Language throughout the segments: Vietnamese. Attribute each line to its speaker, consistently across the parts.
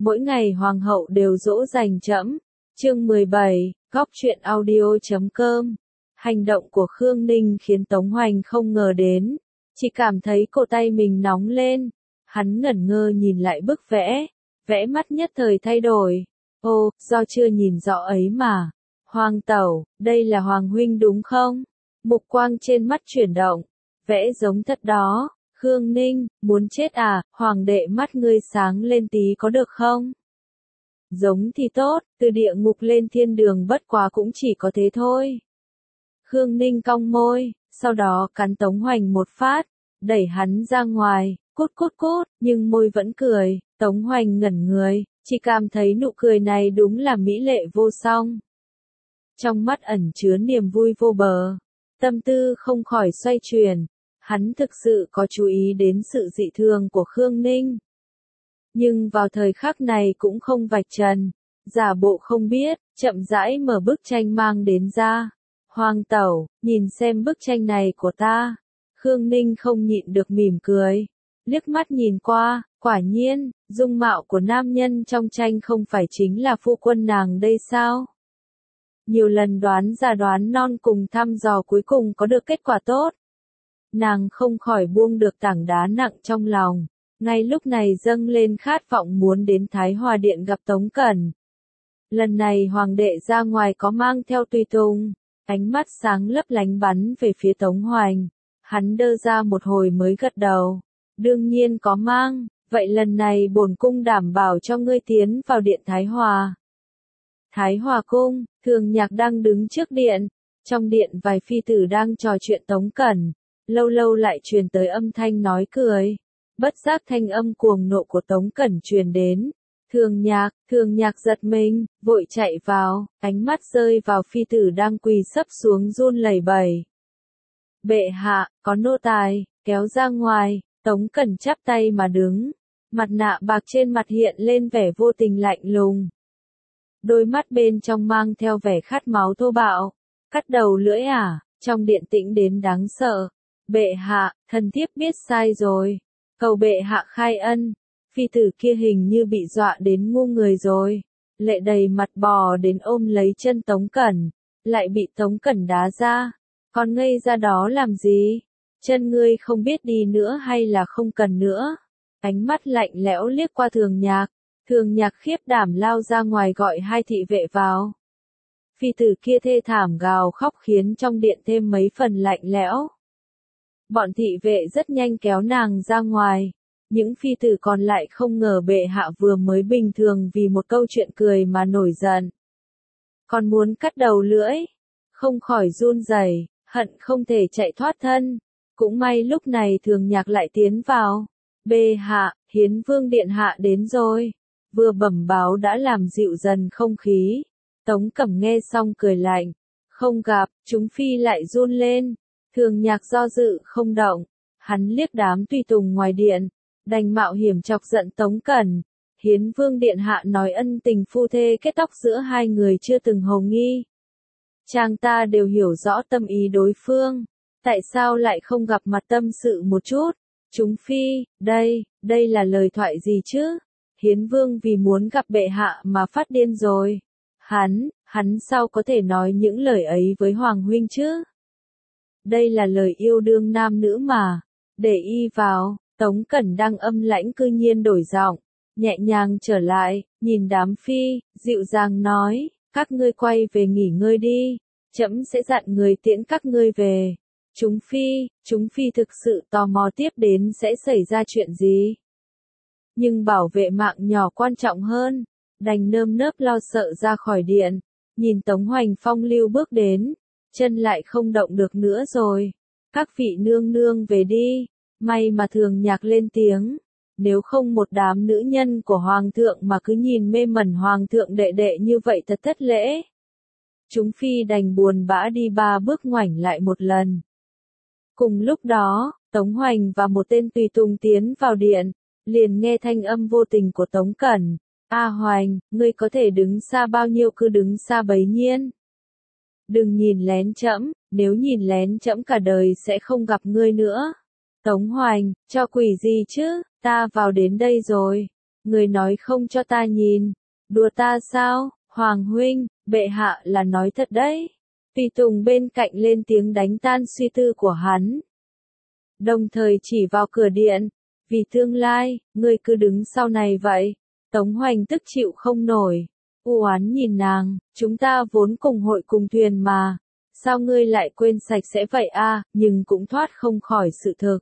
Speaker 1: mỗi ngày hoàng hậu đều dỗ dành trẫm. Chương 17, góc truyện audio.com. Hành động của Khương Ninh khiến Tống Hoành không ngờ đến, chỉ cảm thấy cổ tay mình nóng lên. Hắn ngẩn ngơ nhìn lại bức vẽ, vẽ mắt nhất thời thay đổi. Ô, do chưa nhìn rõ ấy mà. Hoàng tẩu, đây là Hoàng huynh đúng không? Mục quang trên mắt chuyển động, vẽ giống thật đó. Khương Ninh, muốn chết à, hoàng đệ mắt ngươi sáng lên tí có được không? Giống thì tốt, từ địa ngục lên thiên đường bất quá cũng chỉ có thế thôi. Khương Ninh cong môi, sau đó cắn Tống Hoành một phát, đẩy hắn ra ngoài, cút cút cút, nhưng môi vẫn cười. Tống Hoành ngẩn người, chỉ cảm thấy nụ cười này đúng là mỹ lệ vô song. Trong mắt ẩn chứa niềm vui vô bờ, tâm tư không khỏi xoay chuyển. Hắn thực sự có chú ý đến sự dị thường của Khương Ninh. Nhưng vào thời khắc này cũng không vạch trần, giả bộ không biết, chậm rãi mở bức tranh mang đến ra. Hoàng tẩu, nhìn xem bức tranh này của ta. Khương Ninh không nhịn được mỉm cười, liếc mắt nhìn qua, quả nhiên, dung mạo của nam nhân trong tranh không phải chính là phu quân nàng đây sao? Nhiều lần đoán ra đoán non cùng thăm dò cuối cùng có được kết quả tốt. Nàng không khỏi buông được tảng đá nặng trong lòng, ngay lúc này dâng lên khát vọng muốn đến Thái Hòa Điện gặp Tống Cẩn. Lần này hoàng đệ ra ngoài có mang theo tùy tùng, ánh mắt sáng lấp lánh bắn về phía Tống Hoành. Hắn đơ ra một hồi mới gật đầu, đương nhiên có mang, vậy lần này bổn cung đảm bảo cho ngươi tiến vào điện Thái Hòa. Thái Hòa cung, Thường Nhạc đang đứng trước điện, trong điện vài phi tử đang trò chuyện Tống Cẩn. Lâu lâu lại truyền tới âm thanh nói cười, bất giác thanh âm cuồng nộ của Tống Cẩn truyền đến. Thường Nhạc giật mình, vội chạy vào, ánh mắt rơi vào phi tử đang quỳ sấp xuống run lẩy bẩy. Bệ hạ, có nô tài, kéo ra ngoài. Tống Cẩn chắp tay mà đứng, mặt nạ bạc trên mặt hiện lên vẻ vô tình lạnh lùng. Đôi mắt bên trong mang theo vẻ khát máu thô bạo, cắt đầu lưỡi à, trong điện tĩnh đến đáng sợ. Bệ hạ, thần thiếp biết sai rồi, cầu bệ hạ khai ân. Phi tử kia hình như bị dọa đến ngu người rồi, lệ đầy mặt bò đến ôm lấy chân Tống Cẩn, lại bị Tống Cẩn đá ra. Còn ngây ra đó làm gì? Chân ngươi không biết đi nữa hay là không cần nữa? Ánh mắt lạnh lẽo liếc qua Thường Nhạc khiếp đảm lao ra ngoài gọi hai thị vệ vào. Phi tử kia thê thảm gào khóc khiến trong điện thêm mấy phần lạnh lẽo. Bọn thị vệ rất nhanh kéo nàng ra ngoài. Những phi tử còn lại không ngờ bệ hạ vừa mới bình thường vì một câu chuyện cười mà nổi giận. Còn muốn cắt đầu lưỡi, không khỏi run rẩy, hận không thể chạy thoát thân. Cũng may lúc này Thường Nhạc lại tiến vào. Bệ hạ, Hiến Vương điện hạ đến rồi. Vừa bẩm báo đã làm dịu dần không khí. Tống Cẩm nghe xong cười lạnh. Không gặp, chúng phi lại run lên. Thường Nhạc do dự không động. Hắn liếc đám tùy tùng ngoài điện, đành mạo hiểm chọc giận Tống Cẩn. Hiến Vương điện hạ nói ân tình phu thê kết tóc giữa hai người chưa từng hồ nghi. Chàng ta đều hiểu rõ tâm ý đối phương, tại sao lại không gặp mặt tâm sự một chút? Chúng phi, đây là lời thoại gì chứ? Hiến Vương vì muốn gặp bệ hạ mà phát điên rồi. Hắn sao có thể nói những lời ấy với Hoàng huynh chứ? Đây là lời yêu đương nam nữ mà. Để y vào. Tống Cẩn đang âm lãnh cư nhiên đổi giọng, nhẹ nhàng trở lại, nhìn đám phi, dịu dàng nói, các ngươi quay về nghỉ ngơi đi, trẫm sẽ dặn người tiễn các ngươi về. Chúng phi thực sự tò mò tiếp đến sẽ xảy ra chuyện gì. Nhưng bảo vệ mạng nhỏ quan trọng hơn, đành nơm nớp lo sợ ra khỏi điện, nhìn Tống Hoành phong lưu bước đến, chân lại không động được nữa rồi. Các vị nương nương về đi. May mà Thường Nhạc lên tiếng, nếu không một đám nữ nhân của Hoàng thượng mà cứ nhìn mê mẩn Hoàng thượng đệ đệ như vậy thật thất lễ. Chúng phi đành buồn bã đi 3 bước ngoảnh lại một lần. Cùng lúc đó, Tống Hoành và một tên tùy tùng tiến vào điện, liền nghe thanh âm vô tình của Tống Cẩn. A Hoành, ngươi có thể đứng xa bao nhiêu cứ đứng xa bấy nhiêu. Đừng nhìn lén trẫm, nếu nhìn lén trẫm cả đời sẽ không gặp ngươi nữa. Tống Hoành, cho quỷ gì chứ, ta vào đến đây rồi. Người nói không cho ta nhìn. Đùa ta sao, Hoàng huynh, bệ hạ là nói thật đấy. Tùy tùng bên cạnh lên tiếng đánh tan suy tư của hắn. Đồng thời chỉ vào cửa điện. Vì tương lai, ngươi cứ đứng sau này vậy. Tống Hoành tức chịu không nổi. U oán nhìn nàng, chúng ta vốn cùng hội cùng thuyền mà. Sao ngươi lại quên sạch sẽ vậy a? Nhưng cũng thoát không khỏi sự thực.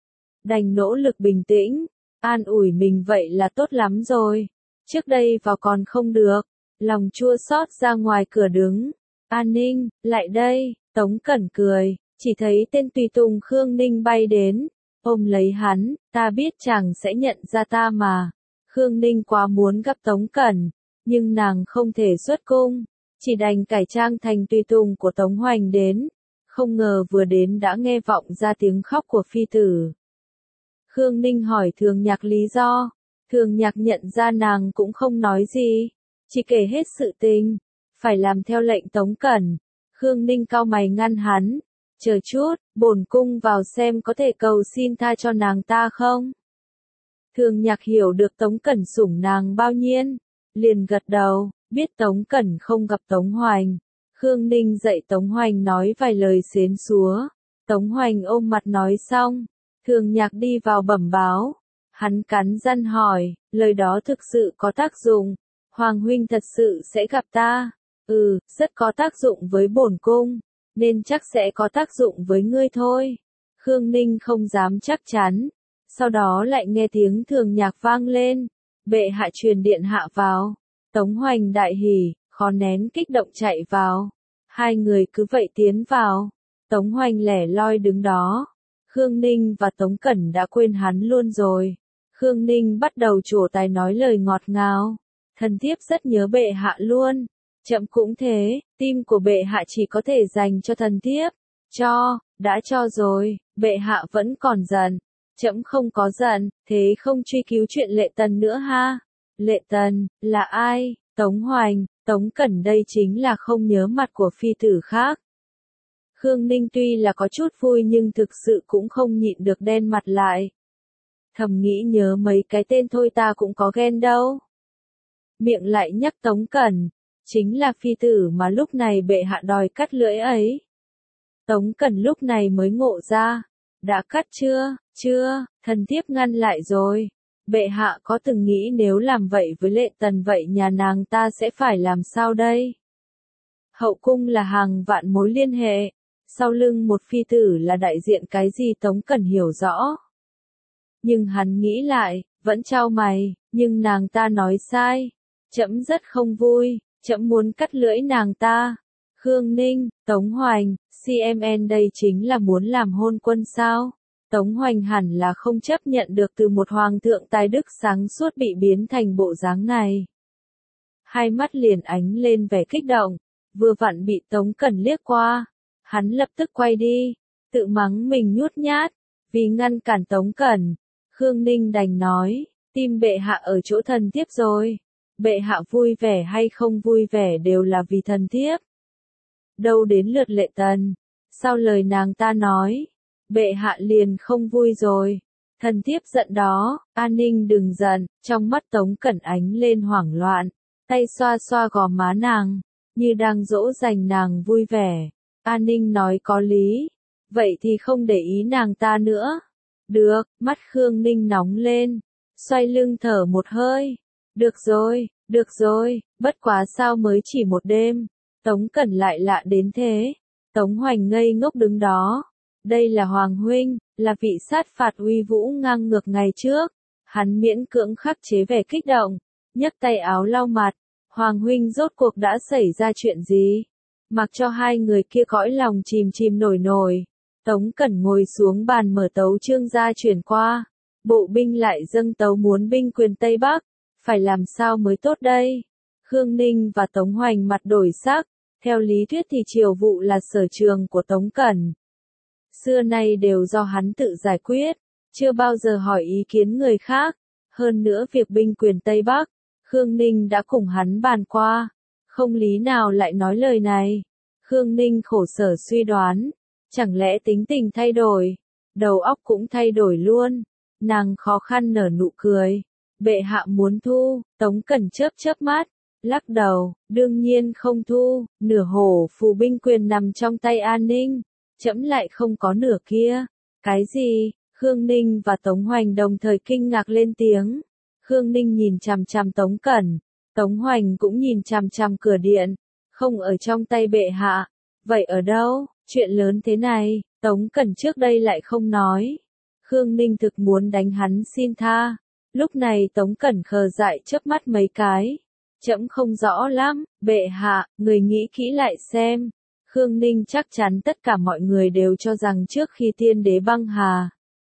Speaker 1: Đành nỗ lực bình tĩnh, an ủi mình vậy là tốt lắm rồi. Trước đây vào còn không được, lòng chua xót ra ngoài cửa đứng. An Ninh, lại đây, Tống Cẩn cười, chỉ thấy tên tùy tùng Khương Ninh bay đến, ôm lấy hắn, ta biết chàng sẽ nhận ra ta mà. Khương Ninh quá muốn gặp Tống Cẩn, nhưng nàng không thể xuất cung, chỉ đành cải trang thành tùy tùng của Tống Hoành đến. Không ngờ vừa đến đã nghe vọng ra tiếng khóc của phi tử. Khương Ninh hỏi Thường Nhạc lý do, Thường Nhạc nhận ra nàng cũng không nói gì, chỉ kể hết sự tình, phải làm theo lệnh Tống Cẩn. Khương Ninh cau mày ngăn hắn, chờ chút, bổn cung vào xem có thể cầu xin tha cho nàng ta không. Thường Nhạc hiểu được Tống Cẩn sủng nàng bao nhiêu, liền gật đầu, biết Tống Cẩn không gặp Tống Hoành. Khương Ninh dạy Tống Hoành nói vài lời xến xúa, Tống Hoành ôm mặt nói xong, Thường Nhạc đi vào bẩm báo, hắn cắn răng hỏi, lời đó thực sự có tác dụng, Hoàng huynh thật sự sẽ gặp ta, rất có tác dụng với bổn cung, nên chắc sẽ có tác dụng với ngươi thôi. Khương Ninh không dám chắc chắn, sau đó lại nghe tiếng Thường Nhạc vang lên, bệ hạ truyền điện hạ vào, Tống Hoành đại hỉ, khó nén kích động chạy vào, hai người cứ vậy tiến vào, Tống Hoành lẻ loi đứng đó. Khương Ninh và Tống Cẩn đã quên hắn luôn rồi. Khương Ninh bắt đầu trổ tài nói lời ngọt ngào. Thần thiếp rất nhớ bệ hạ luôn. Trẫm cũng thế, tim của bệ hạ chỉ có thể dành cho thần thiếp. Đã cho rồi, bệ hạ vẫn còn giận. Trẫm không có giận, thế không truy cứu chuyện Lệ Tần nữa ha. Lệ Tần, là ai? Tống Hoành, Tống Cẩn đây chính là không nhớ mặt của phi tử khác. Khương Ninh tuy là có chút vui nhưng thực sự cũng không nhịn được đen mặt lại. Thầm nghĩ nhớ mấy cái tên thôi ta cũng có ghen đâu. Miệng lại nhắc Tống Cẩn, chính là phi tử mà lúc này bệ hạ đòi cắt lưỡi ấy. Tống Cẩn lúc này mới ngộ ra, đã cắt chưa, thần thiếp ngăn lại rồi. Bệ hạ có từng nghĩ nếu làm vậy với Lệ Tần vậy nhà nàng ta sẽ phải làm sao đây? Hậu cung là hàng vạn mối liên hệ. Sau lưng một phi tử là đại diện cái gì Tống Cẩn hiểu rõ. Nhưng hắn nghĩ lại, vẫn chau mày, nhưng nàng ta nói sai. Trẫm rất không vui, trẫm muốn cắt lưỡi nàng ta. Khương Ninh, Tống Hoành, CMN đây chính là muốn làm hôn quân sao? Tống Hoành hẳn là không chấp nhận được từ một hoàng thượng tài đức sáng suốt bị biến thành bộ dáng này. Hai mắt liền ánh lên vẻ kích động, vừa vặn bị Tống Cẩn liếc qua. Hắn lập tức quay đi, tự mắng mình nhút nhát, vì ngăn cản Tống Cẩn. Khương Ninh đành nói, tim bệ hạ ở chỗ thần thiếp rồi. Bệ hạ vui vẻ hay không vui vẻ đều là vì thần thiếp. Đâu đến lượt Lệ Tần, sau lời nàng ta nói, bệ hạ liền không vui rồi. Thần thiếp giận đó, An Ninh đừng giận, trong mắt Tống Cẩn ánh lên hoảng loạn, tay xoa xoa gò má nàng, như đang dỗ dành nàng vui vẻ. An Ninh nói có lý, vậy thì không để ý nàng ta nữa. Được, mắt Khương Ninh nóng lên, xoay lưng thở một hơi. Được rồi, bất quá sao mới chỉ một đêm. Tống Cẩn lại lạ đến thế. Tống Hoành ngây ngốc đứng đó. Đây là Hoàng huynh, là vị sát phạt uy vũ ngang ngược ngày trước. Hắn miễn cưỡng khắc chế vẻ kích động, nhấc tay áo lau mặt. Hoàng huynh rốt cuộc đã xảy ra chuyện gì? Mặc cho hai người kia cõi lòng chìm chìm nổi nổi. Tống Cẩn ngồi xuống bàn mở tấu chương ra chuyển qua. Bộ binh lại dâng tấu muốn binh quyền Tây Bắc. Phải làm sao mới tốt đây? Khương Ninh và Tống Hoành mặt đổi sắc. Theo lý thuyết thì triều vụ là sở trường của Tống Cẩn. Xưa nay đều do hắn tự giải quyết. Chưa bao giờ hỏi ý kiến người khác. Hơn nữa việc binh quyền Tây Bắc, Khương Ninh đã cùng hắn bàn qua. Không lý nào lại nói lời này. Khương Ninh khổ sở suy đoán. Chẳng lẽ tính tình thay đổi? Đầu óc cũng thay đổi luôn. Nàng khó khăn nở nụ cười. Bệ hạ muốn thu, Tống Cẩn chớp mắt, lắc đầu, đương nhiên không thu, nửa hổ phù binh quyền nằm trong tay An Ninh, trẫm lại không có nửa kia. Cái gì? Khương Ninh và Tống Hoành đồng thời kinh ngạc lên tiếng. Khương Ninh nhìn chằm chằm Tống Cẩn, Tống Hoành cũng nhìn chằm chằm cửa điện, không ở trong tay bệ hạ. Vậy ở đâu? Chuyện lớn thế này, Tống Cẩn trước đây lại không nói. Khương Ninh thực muốn đánh hắn xin tha. Lúc này Tống Cẩn khờ dại chớp mắt mấy cái. Trẫm không rõ lắm, bệ hạ, người nghĩ kỹ lại xem. Khương Ninh chắc chắn tất cả mọi người đều cho rằng trước khi tiên đế băng hà,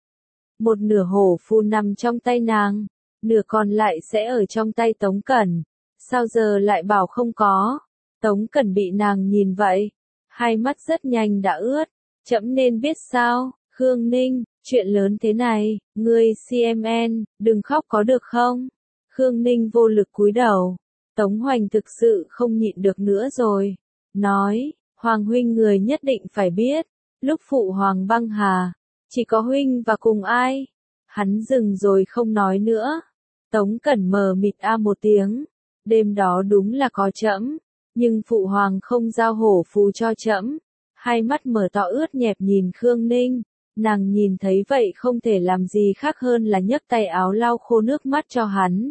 Speaker 1: một nửa hổ phù nằm trong tay nàng, nửa còn lại sẽ ở trong tay Tống Cẩn. Sao giờ lại bảo không có? Tống Cẩn bị nàng nhìn vậy, hai mắt rất nhanh đã ướt. Trẫm nên biết sao? Khương Ninh, chuyện lớn thế này, ngươi CMN, đừng khóc có được không? Khương Ninh vô lực cúi đầu. Tống Hoành thực sự không nhịn được nữa rồi. Nói, Hoàng huynh người nhất định phải biết. Lúc phụ hoàng băng hà, chỉ có huynh và cùng ai? Hắn dừng rồi không nói nữa. Tống Cẩn mờ mịt một tiếng. Đêm đó đúng là có trẫm, nhưng phụ hoàng không giao hổ phù cho trẫm. Hai mắt mở to ướt nhẹp nhìn Khương Ninh. Nàng nhìn thấy vậy không thể làm gì khác hơn là nhấc tay áo lau khô nước mắt cho hắn.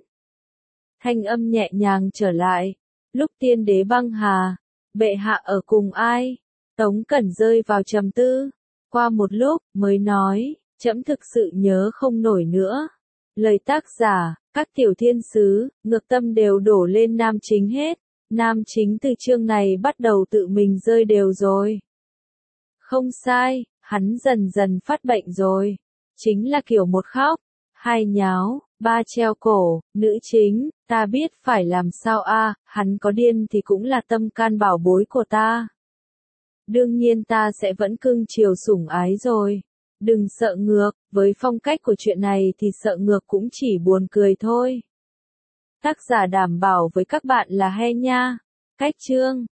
Speaker 1: Thanh âm nhẹ nhàng trở lại. Lúc tiên đế băng hà, bệ hạ ở cùng ai? Tống Cẩn rơi vào trầm tư. Qua một lúc, mới nói, trẫm thực sự nhớ không nổi nữa. Lời tác giả, các tiểu thiên sứ, ngược tâm đều đổ lên nam chính hết. Nam chính từ chương này bắt đầu tự mình rơi đều rồi. Không sai, hắn dần dần phát bệnh rồi. Chính là kiểu một khóc, hai nháo, ba treo cổ, nữ chính, ta biết phải làm sao hắn có điên thì cũng là tâm can bảo bối của ta. Đương nhiên ta sẽ vẫn cưng chiều sủng ái rồi. Đừng sợ ngược, với phong cách của chuyện này thì sợ ngược cũng chỉ buồn cười thôi. Tác giả đảm bảo với các bạn là hay nha. Cách chương